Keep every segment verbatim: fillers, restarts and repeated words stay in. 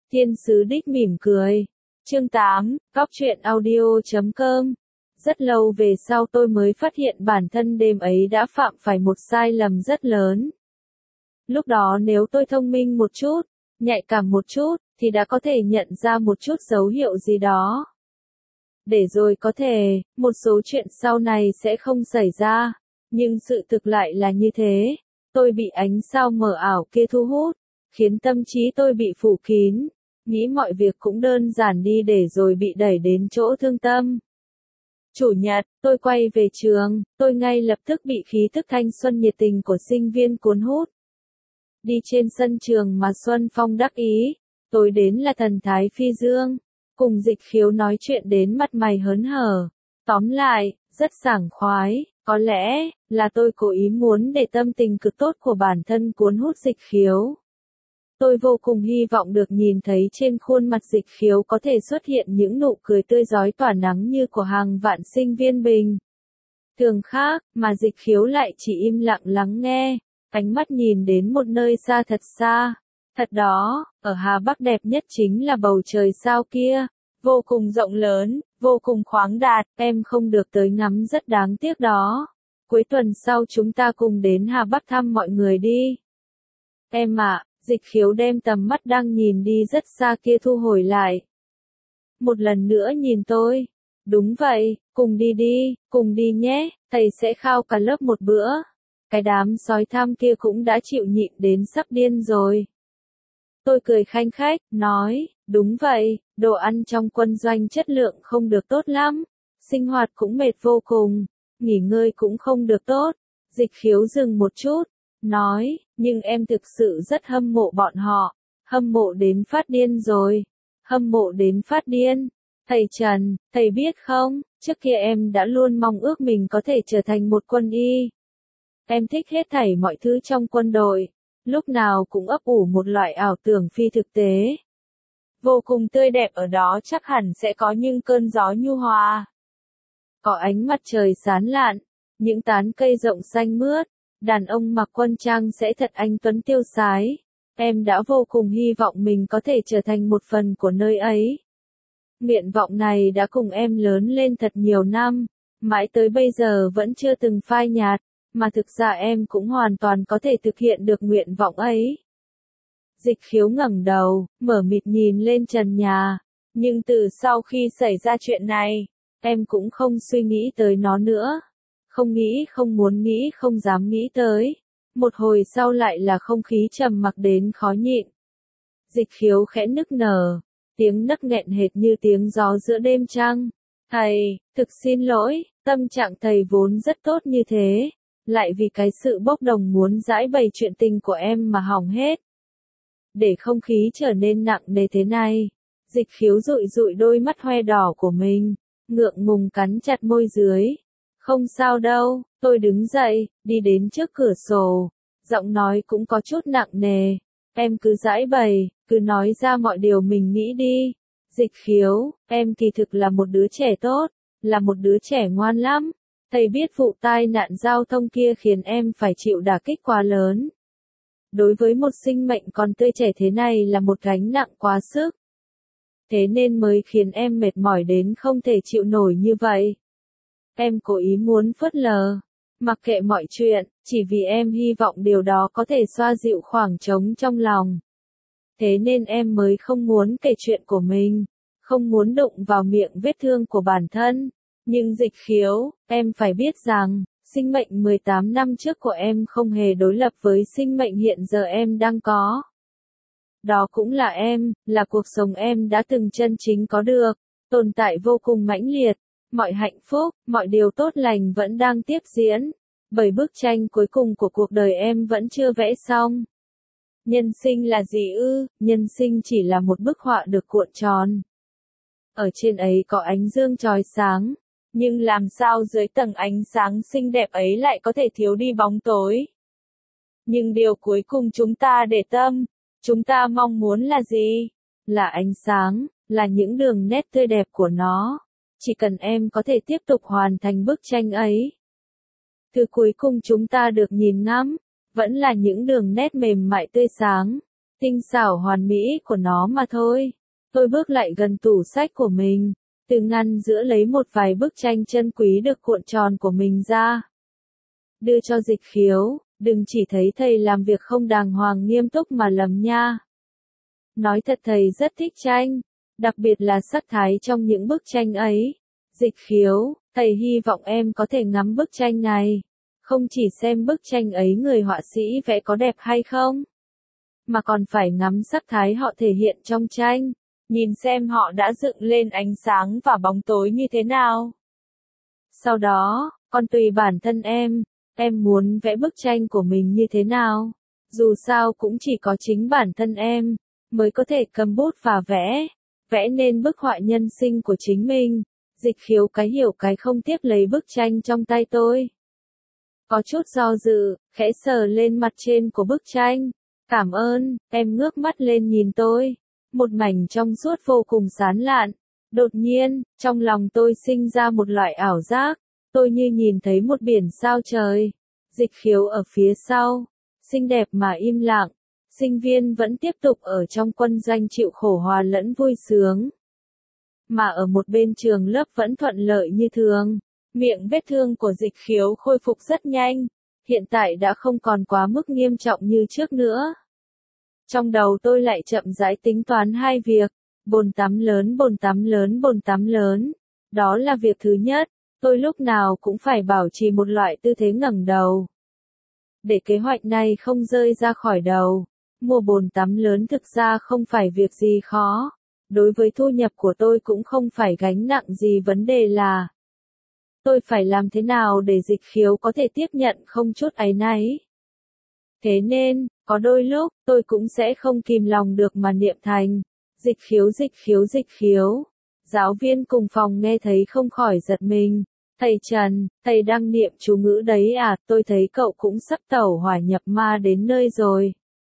Thiên sứ đích mỉm cười. Chương tám, Góc truyện audio chấm com. Rất lâu về sau tôi mới phát hiện bản thân đêm ấy đã phạm phải một sai lầm rất lớn. Lúc đó nếu tôi thông minh một chút, nhạy cảm một chút, thì đã có thể nhận ra một chút dấu hiệu gì đó. Để rồi có thể, một số chuyện sau này sẽ không xảy ra. Nhưng sự thực lại là như thế. Tôi bị ánh sao mờ ảo kia thu hút, khiến tâm trí tôi bị phủ kín, nghĩ mọi việc cũng đơn giản đi để rồi bị đẩy đến chỗ thương tâm. Chủ nhật, tôi quay về trường, tôi ngay lập tức bị khí thức thanh xuân nhiệt tình của sinh viên cuốn hút. Đi trên sân trường mà Xuân Phong đắc ý, tối đến là thần thái phi dương, cùng Dịch Khiếu nói chuyện đến mặt mày hớn hở. Tóm lại, rất sảng khoái, có lẽ là tôi cố ý muốn để tâm tình cực tốt của bản thân cuốn hút Dịch Khiếu. Tôi vô cùng hy vọng được nhìn thấy trên khuôn mặt Dịch Khiếu có thể xuất hiện những nụ cười tươi rói tỏa nắng như của hàng vạn sinh viên bình thường khác, mà Dịch Khiếu lại chỉ im lặng lắng nghe, ánh mắt nhìn đến một nơi xa thật xa. Thật đó, ở Hà Bắc đẹp nhất chính là bầu trời sao kia, vô cùng rộng lớn, vô cùng khoáng đạt, em không được tới ngắm rất đáng tiếc đó. Cuối tuần sau chúng ta cùng đến Hà Bắc thăm mọi người đi. Em ạ. Dịch Khiếu đem tầm mắt đang nhìn đi rất xa kia thu hồi lại. Một lần nữa nhìn tôi. Đúng vậy, cùng đi đi, cùng đi nhé, thầy sẽ khao cả lớp một bữa. Cái đám sói tham kia cũng đã chịu nhịn đến sắp điên rồi. Tôi cười khanh khách, nói, đúng vậy, đồ ăn trong quân doanh chất lượng không được tốt lắm, sinh hoạt cũng mệt vô cùng, nghỉ ngơi cũng không được tốt. Dịch Khiếu dừng một chút, nói, nhưng em thực sự rất hâm mộ bọn họ, hâm mộ đến phát điên rồi, hâm mộ đến phát điên. Thầy Trần, thầy biết không, trước kia em đã luôn mong ước mình có thể trở thành một quân y. Em thích hết thảy mọi thứ trong quân đội, lúc nào cũng ấp ủ một loại ảo tưởng phi thực tế. Vô cùng tươi đẹp ở đó chắc hẳn sẽ có những cơn gió nhu hòa. Có ánh mặt trời sáng lạn, những tán cây rộng xanh mướt. Đàn ông mặc quân trang sẽ thật anh tuấn tiêu sái. Em đã vô cùng hy vọng mình có thể trở thành một phần của nơi ấy. Nguyện vọng này đã cùng em lớn lên thật nhiều năm, mãi tới bây giờ vẫn chưa từng phai nhạt, mà thực ra em cũng hoàn toàn có thể thực hiện được nguyện vọng ấy. Dịch Khiếu ngẩng đầu, mở mịt nhìn lên trần nhà, nhưng từ sau khi xảy ra chuyện này, em cũng không suy nghĩ tới nó nữa. Không nghĩ, không muốn nghĩ, không dám nghĩ tới. Một hồi sau lại là không khí trầm mặc đến khó nhịn. Dịch Khiếu khẽ nức nở, tiếng nấc nghẹn hệt như tiếng gió giữa đêm trăng. Thầy, thực xin lỗi, tâm trạng thầy vốn rất tốt như thế, lại vì cái sự bốc đồng muốn giãi bày chuyện tình của em mà hỏng hết. Để không khí trở nên nặng nề thế này, Dịch Khiếu dụi dụi đôi mắt hoe đỏ của mình, ngượng ngùng cắn chặt môi dưới. Không sao đâu, tôi đứng dậy, đi đến trước cửa sổ, giọng nói cũng có chút nặng nề. Em cứ giãi bày, cứ nói ra mọi điều mình nghĩ đi. Dịch Khiếu, em kỳ thực là một đứa trẻ tốt, là một đứa trẻ ngoan lắm. Thầy biết vụ tai nạn giao thông kia khiến em phải chịu đả kích quá lớn. Đối với một sinh mệnh còn tươi trẻ thế này là một gánh nặng quá sức. Thế nên mới khiến em mệt mỏi đến không thể chịu nổi như vậy. Em cố ý muốn phớt lờ, mặc kệ mọi chuyện, chỉ vì em hy vọng điều đó có thể xoa dịu khoảng trống trong lòng. Thế nên em mới không muốn kể chuyện của mình, không muốn đụng vào miệng vết thương của bản thân. Nhưng Dịch Khiếu, em phải biết rằng, sinh mệnh mười tám năm trước của em không hề đối lập với sinh mệnh hiện giờ em đang có. Đó cũng là em, là cuộc sống em đã từng chân chính có được, tồn tại vô cùng mãnh liệt. Mọi hạnh phúc, mọi điều tốt lành vẫn đang tiếp diễn, bởi bức tranh cuối cùng của cuộc đời em vẫn chưa vẽ xong. Nhân sinh là gì ư? Nhân sinh chỉ là một bức họa được cuộn tròn. Ở trên ấy có ánh dương chói sáng, nhưng làm sao dưới tầng ánh sáng xinh đẹp ấy lại có thể thiếu đi bóng tối? Nhưng điều cuối cùng chúng ta để tâm, chúng ta mong muốn là gì? Là ánh sáng, là những đường nét tươi đẹp của nó. Chỉ cần em có thể tiếp tục hoàn thành bức tranh ấy. Thứ cuối cùng chúng ta được nhìn ngắm, vẫn là những đường nét mềm mại tươi sáng. tinh xảo hoàn mỹ của nó mà thôi. Tôi bước lại gần tủ sách của mình, từ ngăn giữa lấy một vài bức tranh chân quý được cuộn tròn của mình ra. Đưa cho Dịch Khiếu, đừng chỉ thấy thầy làm việc không đàng hoàng nghiêm túc mà lầm nha. Nói thật thầy rất thích tranh, đặc biệt là sắc thái trong những bức tranh ấy. Dịch Khiếu, thầy hy vọng em có thể ngắm bức tranh này. Không chỉ xem bức tranh ấy người họa sĩ vẽ có đẹp hay không, mà còn phải ngắm sắc thái họ thể hiện trong tranh. Nhìn xem họ đã dựng lên ánh sáng và bóng tối như thế nào. Sau đó, còn tùy bản thân em, em muốn vẽ bức tranh của mình như thế nào. Dù sao cũng chỉ có chính bản thân em, mới có thể cầm bút và vẽ, vẽ nên bức họa nhân sinh của chính mình. Dịch Khiếu cái hiểu cái không tiếp lấy bức tranh trong tay tôi. Có chút do dự, khẽ sờ lên mặt trên của bức tranh. Cảm ơn, em ngước mắt lên nhìn tôi. Một mảnh trong suốt vô cùng sáng lạn. Đột nhiên, trong lòng tôi sinh ra một loại ảo giác. Tôi như nhìn thấy một biển sao trời. Dịch Khiếu ở phía sau, xinh đẹp mà im lặng. Sinh viên vẫn tiếp tục ở trong quân doanh chịu khổ hòa lẫn vui sướng. Mà ở một bên trường lớp vẫn thuận lợi như thường. Miệng vết thương của Dịch Khiếu khôi phục rất nhanh. Hiện tại đã không còn quá mức nghiêm trọng như trước nữa. Trong đầu tôi lại chậm rãi tính toán hai việc. Bồn tắm lớn, bồn tắm lớn, bồn tắm lớn. Đó là việc thứ nhất. Tôi lúc nào cũng phải bảo trì một loại tư thế ngẩng đầu. Để kế hoạch này không rơi ra khỏi đầu. Mua bồn tắm lớn thực ra không phải việc gì khó. Đối với thu nhập của tôi cũng không phải gánh nặng gì, vấn đề là tôi phải làm thế nào để Dịch Khiếu có thể tiếp nhận không chút áy náy. Thế nên, có đôi lúc, tôi cũng sẽ không kìm lòng được mà niệm thành. Dịch Khiếu, Dịch Khiếu, Dịch Khiếu. Giáo viên cùng phòng nghe thấy không khỏi giật mình. Thầy Trần, thầy đang niệm chú ngữ đấy à, tôi thấy cậu cũng sắp tẩu hỏa nhập ma đến nơi rồi.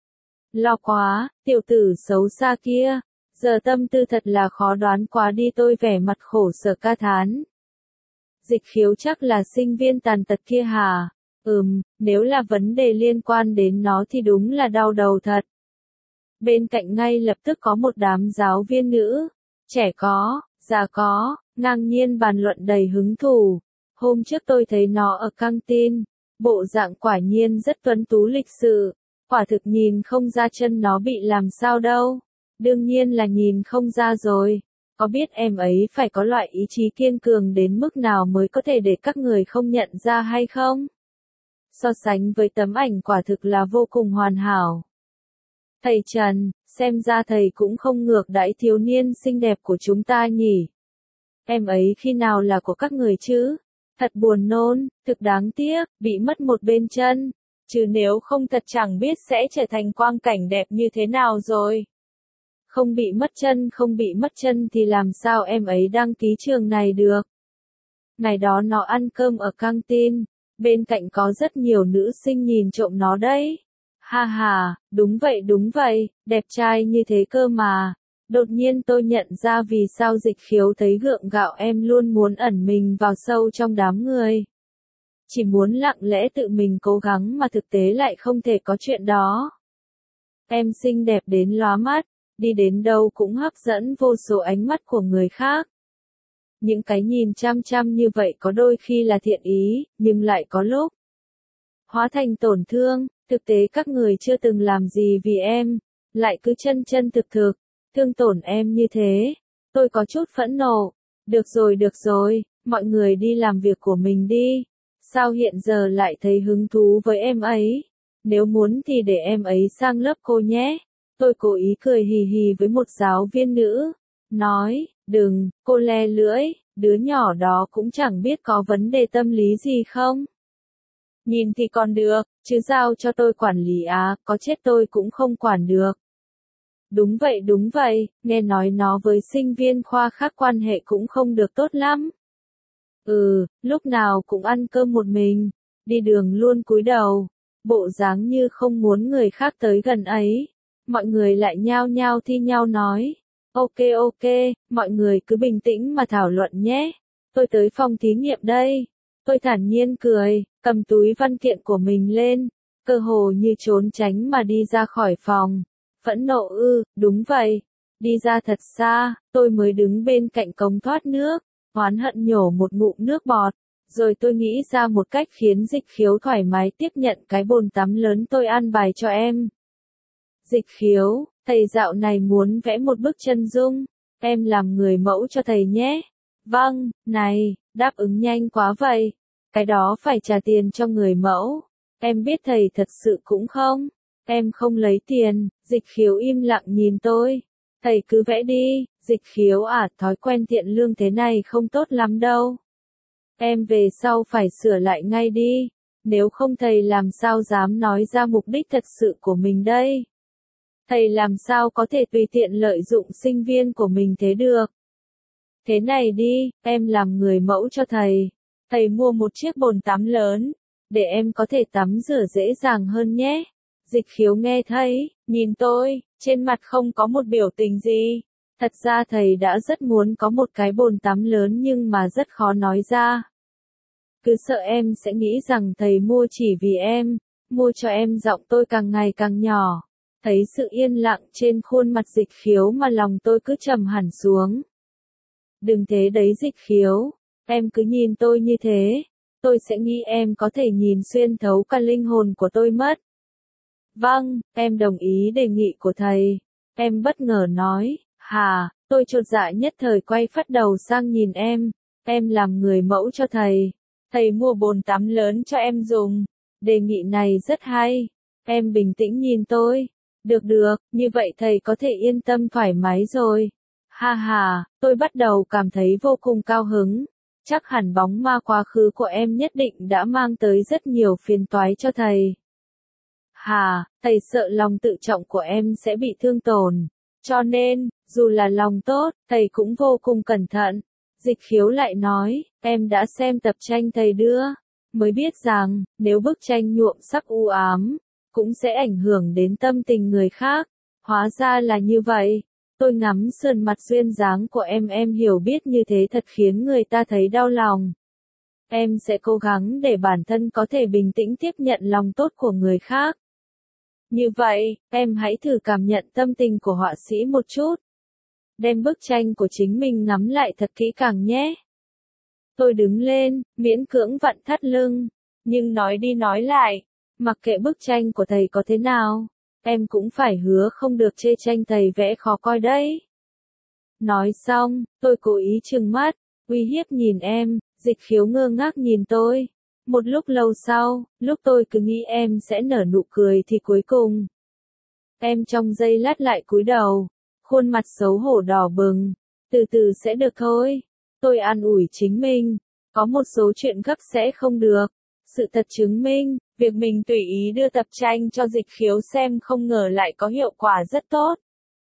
Lo quá, tiểu tử xấu xa kia. Giờ tâm tư thật là khó đoán quá đi, tôi vẻ mặt khổ sở ca thán. Dịch Khiếu chắc là sinh viên tàn tật kia hả? Ừm, nếu là vấn đề liên quan đến nó thì đúng là đau đầu thật. Bên cạnh ngay lập tức có một đám giáo viên nữ, trẻ có, già có, ngang nhiên bàn luận đầy hứng thú. Hôm trước tôi thấy nó ở căng tin, bộ dạng quả nhiên rất tuấn tú lịch sự, quả thực nhìn không ra chân nó bị làm sao đâu. Đương nhiên là nhìn không ra rồi. Có biết em ấy phải có loại ý chí kiên cường đến mức nào mới có thể để các người không nhận ra hay không? So sánh với tấm ảnh quả thực là vô cùng hoàn hảo. Thầy Trần, xem ra thầy cũng không ngược đãi thiếu niên xinh đẹp của chúng ta nhỉ? Em ấy khi nào là của các người chứ? Thật buồn nôn, thực đáng tiếc, bị mất một bên chân. Chứ nếu không thật chẳng biết sẽ trở thành quang cảnh đẹp như thế nào rồi. Không bị mất chân, không bị mất chân thì làm sao em ấy đăng ký trường này được? Ngày đó nó ăn cơm ở căng tin, bên cạnh có rất nhiều nữ sinh nhìn trộm nó đấy. Ha ha, đúng vậy đúng vậy, đẹp trai như thế cơ mà. Đột nhiên tôi nhận ra vì sao Dịch Khiếu thấy gượng gạo, em luôn muốn ẩn mình vào sâu trong đám người. Chỉ muốn lặng lẽ tự mình cố gắng mà thực tế lại không thể có chuyện đó. Em xinh đẹp đến lóa mắt, đi đến đâu cũng hấp dẫn vô số ánh mắt của người khác. Những cái nhìn chăm chăm như vậy có đôi khi là thiện ý, nhưng lại có lúc hóa thành tổn thương. Thực tế các người chưa từng làm gì vì em, lại cứ chân chân thực thực thương tổn em như thế. Tôi có chút phẫn nộ. Được rồi được rồi, mọi người đi làm việc của mình đi. Sao hiện giờ lại thấy hứng thú với em ấy? Nếu muốn thì để em ấy sang lớp cô nhé. Tôi cố ý cười hì hì với một giáo viên nữ. Nói, đừng, cô le lưỡi, đứa nhỏ đó cũng chẳng biết có vấn đề tâm lý gì không. Nhìn thì còn được, chứ giao cho tôi quản lý á, có chết tôi cũng không quản được. Đúng vậy đúng vậy, nghe nói nó với sinh viên khoa khác quan hệ cũng không được tốt lắm. Ừ, lúc nào cũng ăn cơm một mình, đi đường luôn cúi đầu, bộ dáng như không muốn người khác tới gần ấy. Mọi người lại nhao nhao thi nhau nói, ok ok, mọi người cứ bình tĩnh mà thảo luận nhé. Tôi tới phòng thí nghiệm đây. Tôi thản nhiên cười, cầm túi văn kiện của mình lên, cơ hồ như trốn tránh mà đi ra khỏi phòng. Phẫn nộ ư, đúng vậy. Đi ra thật xa, tôi mới đứng bên cạnh cống thoát nước, oán hận nhổ một ngụm nước bọt. Rồi tôi nghĩ ra một cách khiến Dịch Khiếu thoải mái tiếp nhận cái bồn tắm lớn tôi an bài cho em. Dịch Khiếu, thầy dạo này muốn vẽ một bức chân dung, em làm người mẫu cho thầy nhé. Vâng, này, đáp ứng nhanh quá vậy. Cái đó phải trả tiền cho người mẫu. Em biết thầy thật sự cũng không. Em không lấy tiền. Dịch Khiếu im lặng nhìn tôi. Thầy cứ vẽ đi. Dịch Khiếu à, thói quen thiện lương thế này không tốt lắm đâu. Em về sau phải sửa lại ngay đi. Nếu không thầy làm sao dám nói ra mục đích thật sự của mình đây. Thầy làm sao có thể tùy tiện lợi dụng sinh viên của mình thế được. Thế này đi, em làm người mẫu cho thầy. Thầy mua một chiếc bồn tắm lớn, để em có thể tắm rửa dễ dàng hơn nhé. Dịch Khiếu nghe thấy, nhìn tôi, trên mặt không có một biểu tình gì. Thật ra thầy đã rất muốn có một cái bồn tắm lớn nhưng mà rất khó nói ra. Cứ sợ em sẽ nghĩ rằng thầy mua chỉ vì em, mua cho em. Giọng tôi càng ngày càng nhỏ. Thấy sự yên lặng trên khuôn mặt Dịch Khiếu mà lòng tôi cứ trầm hẳn xuống. Đừng thế đấy Dịch Khiếu, em cứ nhìn tôi như thế, tôi sẽ nghĩ em có thể nhìn xuyên thấu cả linh hồn của tôi mất. Vâng, em đồng ý đề nghị của thầy. Em bất ngờ nói, hà, tôi chột dạ nhất thời quay phát đầu sang nhìn em. Em làm người mẫu cho thầy. Thầy mua bồn tắm lớn cho em dùng. Đề nghị này rất hay. Em bình tĩnh nhìn tôi. Được được, như vậy thầy có thể yên tâm thoải mái rồi. Ha ha, tôi bắt đầu cảm thấy vô cùng cao hứng. Chắc hẳn bóng ma quá khứ của em nhất định đã mang tới rất nhiều phiền toái cho thầy. Hà, thầy sợ lòng tự trọng của em sẽ bị thương tổn. Cho nên, dù là lòng tốt, thầy cũng vô cùng cẩn thận. Dịch Khiếu lại nói, em đã xem tập tranh thầy đưa, mới biết rằng, nếu bức tranh nhuộm sắc u ám, cũng sẽ ảnh hưởng đến tâm tình người khác. Hóa ra là như vậy. Tôi ngắm sườn mặt duyên dáng của em, em hiểu biết như thế thật khiến người ta thấy đau lòng. Em sẽ cố gắng để bản thân có thể bình tĩnh tiếp nhận lòng tốt của người khác. Như vậy, em hãy thử cảm nhận tâm tình của họa sĩ một chút. Đem bức tranh của chính mình ngắm lại thật kỹ càng nhé. Tôi đứng lên, miễn cưỡng vặn thắt lưng. Nhưng nói đi nói lại, mặc kệ bức tranh của thầy có thế nào, em cũng phải hứa không được chê tranh thầy vẽ khó coi đấy. Nói xong, tôi cố ý trừng mắt, uy hiếp nhìn em. Dịch Khiếu ngơ ngác nhìn tôi. Một lúc lâu sau, lúc tôi cứ nghĩ em sẽ nở nụ cười thì cuối cùng, em trong giây lát lại cúi đầu, khuôn mặt xấu hổ đỏ bừng. Từ từ sẽ được thôi. Tôi an ủi chính mình, có một số chuyện gấp sẽ không được. Sự thật chứng minh, việc mình tùy ý đưa tập tranh cho Dịch Khiếu xem không ngờ lại có hiệu quả rất tốt.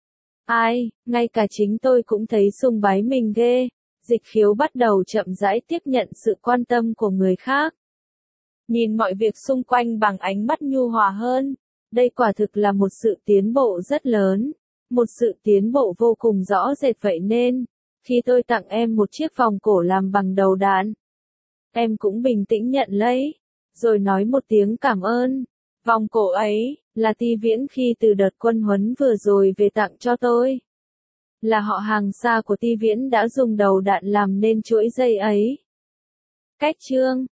Ai, ngay cả chính tôi cũng thấy sùng bái mình ghê. Dịch Khiếu bắt đầu chậm rãi tiếp nhận sự quan tâm của người khác. Nhìn mọi việc xung quanh bằng ánh mắt nhu hòa hơn. Đây quả thực là một sự tiến bộ rất lớn. Một sự tiến bộ vô cùng rõ rệt vậy nên, khi tôi tặng em một chiếc vòng cổ làm bằng đầu đạn, em cũng bình tĩnh nhận lấy, rồi nói một tiếng cảm ơn. Vòng cổ ấy, là Ti Viễn khi từ đợt quân huấn vừa rồi về tặng cho tôi. Là họ hàng xa của Ti Viễn đã dùng đầu đạn làm nên chuỗi dây ấy. Cách chương